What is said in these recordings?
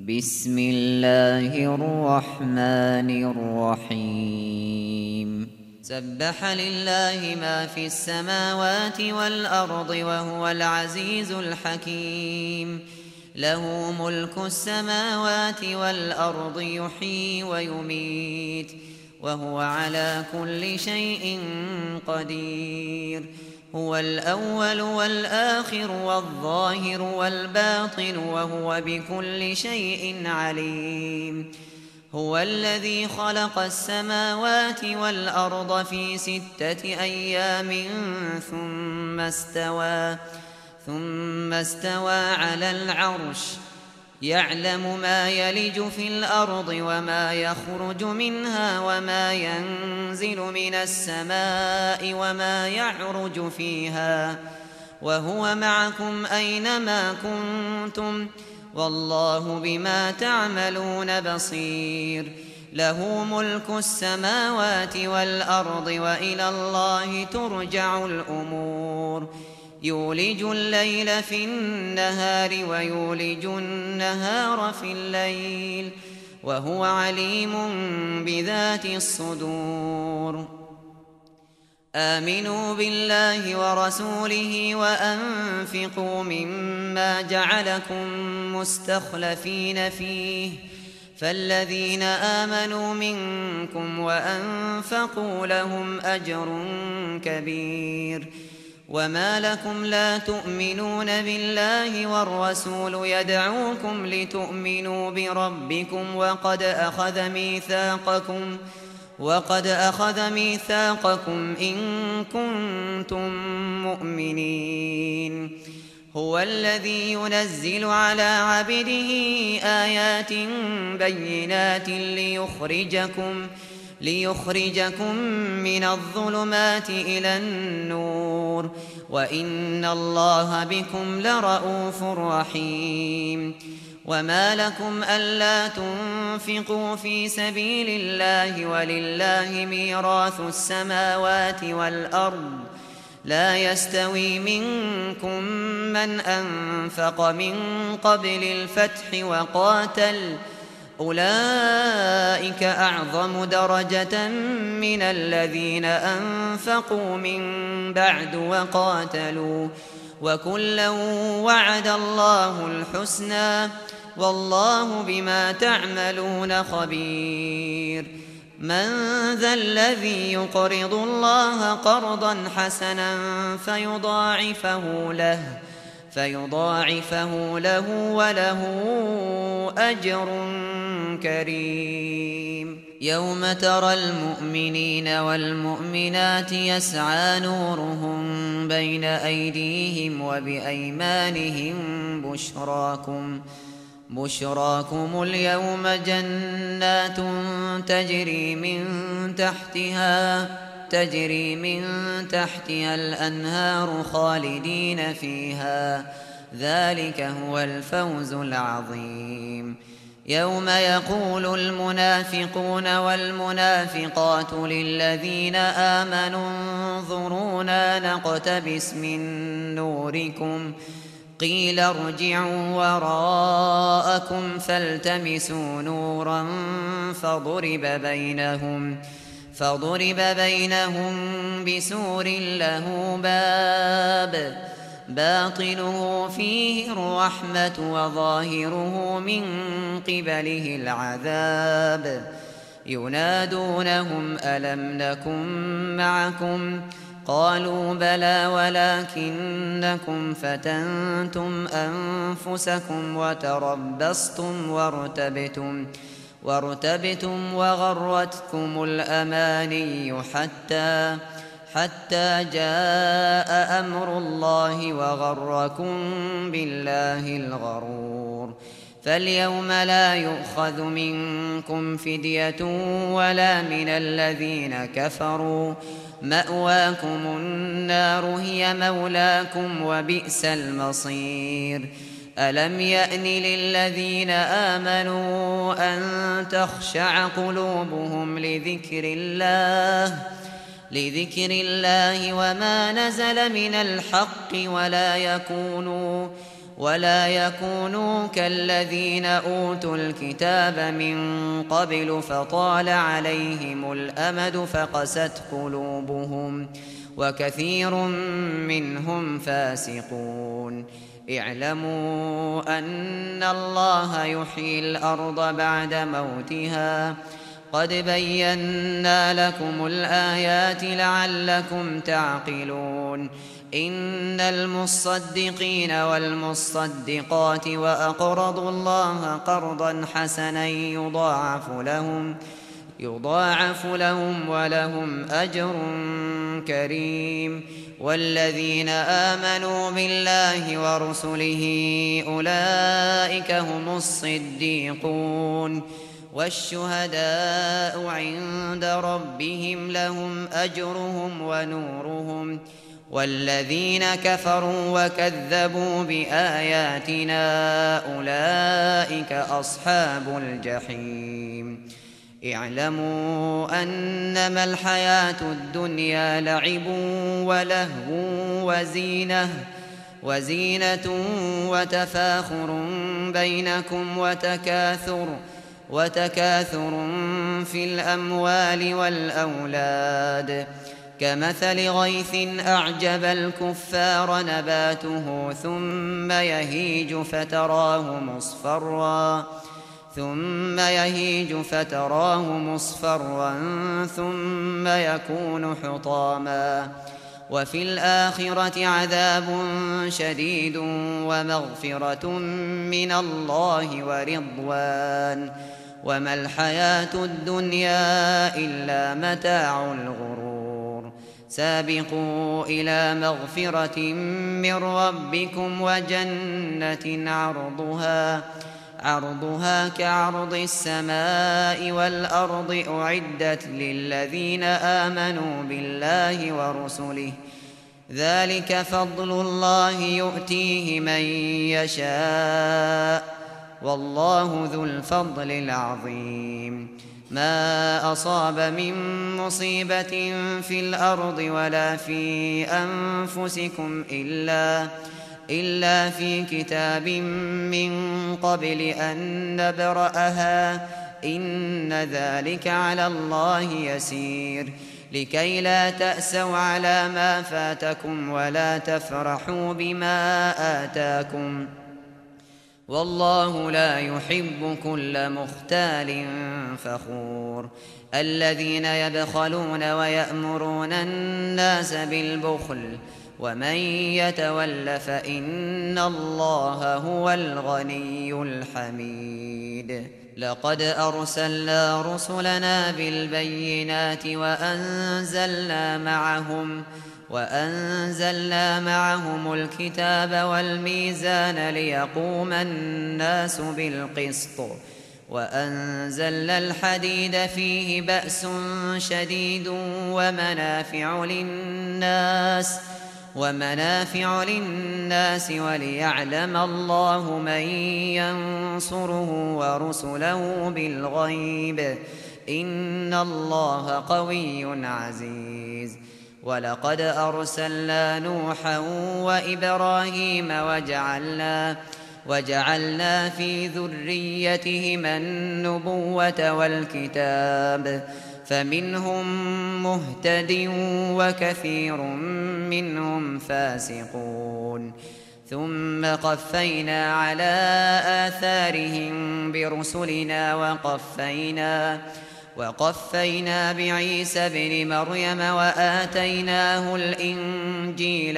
بسم الله الرحمن الرحيم سبح لله ما في السماوات والأرض وهو العزيز الحكيم له ملك السماوات والأرض يحيي ويميت وهو على كل شيء قدير هو الأول والآخر والظاهر والباطن وهو بكل شيء عليم هو الذي خلق السماوات والأرض في 6 أيام ثم استوى على العرش يعلم ما يلج في الأرض وما يخرج منها وما ينزل من السماء وما يعرج فيها وهو معكم أينما كنتم والله بما تعملون بصير له ملك السماوات والأرض وإلى الله ترجع الأمور يولج الليل في النهار ويولج النهار في الليل وهو عليم بذات الصدور آمنوا بالله ورسوله وأنفقوا مما جعلكم مستخلفين فيه فالذين آمنوا منكم وأنفقوا لهم أجر كبير وما لكم لا تؤمنون بالله والرسول يدعوكم لتؤمنوا بربكم وقد أخذ ميثاقكم إن كنتم مؤمنين هو الذي ينزل على عبده آيات بينات ليخرجكم من الظلمات إلى النور وإن الله بكم لرءوف رحيم وما لكم ألا تنفقوا في سبيل الله ولله ميراث السماوات والأرض لا يستوي منكم من أنفق من قبل الفتح وقاتل أولئك أعظم درجة من الذين أنفقوا من بعد وقاتلوا وكلا وعد الله الحسنى والله بما تعملون خبير من ذا الذي يقرض الله قرضا حسنا فيضاعفه له وله أجر كريم يوم ترى المؤمنين والمؤمنات يسعى نورهم بين أيديهم وبأيمانهم بشراكم اليوم جنات تجري من تحتها الأنهار خالدين فيها ذلك هو الفوز العظيم يوم يقول المنافقون والمنافقات للذين آمنوا انظرونا نقتبس من نوركم قيل ارجعوا وراءكم فالتمسوا نورا فضرب بينهم بسور له باب باطنه فيه الرحمة وظاهره من قبله العذاب ينادونهم ألم نكن معكم قالوا بلى ولكنكم فتنتم أنفسكم وارتبتم وغرتكم الأماني حتى جاء أمر الله وغركم بالله الغرور فاليوم لا يؤخذ منكم فدية ولا من الذين كفروا مأواكم النار هي مولاكم وبئس المصير ألم يأن للذين آمنوا أن تخشع قلوبهم لذكر الله وما نزل من الحق ولا يكونوا كالذين أوتوا الكتاب من قبل فطال عليهم الأمد فقست قلوبهم وكثير منهم فاسقون. اعلموا أن الله يحيي الأرض بعد موتها قد بينا لكم الآيات لعلكم تعقلون. إن المصدقين والمصدقات وأقرضوا الله قرضا حسنا يضاعف لهم ولهم أجر كريم. والذين آمنوا بالله ورسله أولئك هم الصديقون والشهداء عند ربهم لهم أجرهم ونورهم. والذين كفروا وكذبوا بآياتنا أولئك أصحاب الجحيم. اعلموا أنما الحياة الدنيا لعب ولهو وزينة وتفاخر بينكم وتكاثر في الأموال والأولاد كمثل غيث أعجب الكفار نباته ثم يهيج فتراه مصفرا ثم يكون حطاما. وفي الآخرة عذاب شديد ومغفرة من الله ورضوان وما الحياة الدنيا إلا متاع الغرور. سابقوا إلى مغفرة من ربكم وجنة عرضها كعرض السماء والأرض أعدت للذين آمنوا بالله ورسله ذلك فضل الله يؤتيه من يشاء والله ذو الفضل العظيم. ما أصاب من مصيبة في الأرض ولا في أنفسكم إلا في كتاب من قبل أن نبرأها إن ذلك على الله يسير. لكي لا تأسوا على ما فاتكم ولا تفرحوا بما آتاكم والله لا يحب كل مختال فخور. الذين يبخلون ويأمرون الناس بالبخل ومن يتول فإن الله هو الغني الحميد. لقد أرسلنا رسلنا بالبينات وأنزلنا معهم الكتاب والميزان ليقوم الناس بالقسط وأنزلنا الحديد فيه بأس شديد ومنافع للناس وليعلم الله من ينصره ورسله بالغيب إن الله قوي عزيز. ولقد أرسلنا نوحا وإبراهيم وجعلنا في ذريتهما النبوة والكتاب فمنهم مهتد وكثير منهم فاسقون. ثم قفينا على آثارهم برسلنا وقفينا بعيسى ابن مريم وآتيناه الإنجيل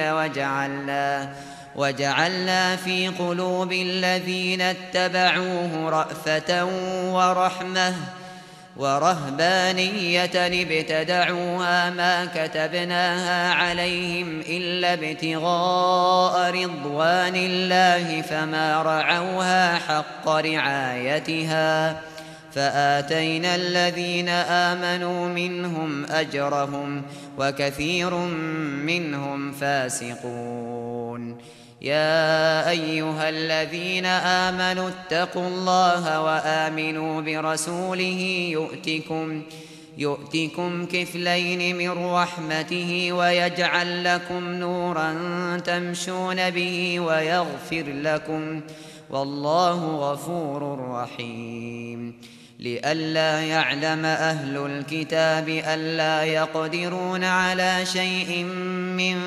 وجعلنا في قلوب الذين اتبعوه رأفة ورحمة ورهبانية ابتدعوها ما كتبناها عليهم إلا ابتغاء رضوان الله فما رعوها حق رعايتها فآتينا الذين آمنوا منهم أجرهم وكثير منهم فاسقون. يا أيها الذين آمنوا اتقوا الله وآمنوا برسوله يؤتكم كفلين من رحمته ويجعل لكم نورا تمشون به ويغفر لكم، والله غفور رحيم. لئلا يعلم أهل الكتاب ألا يقدرون على شيء من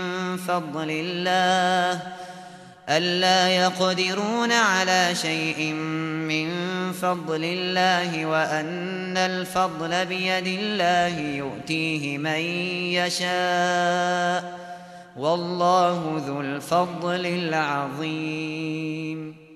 فضل الله وأن الفضل بيد الله يؤتيه من يشاء، والله ذو الفضل العظيم.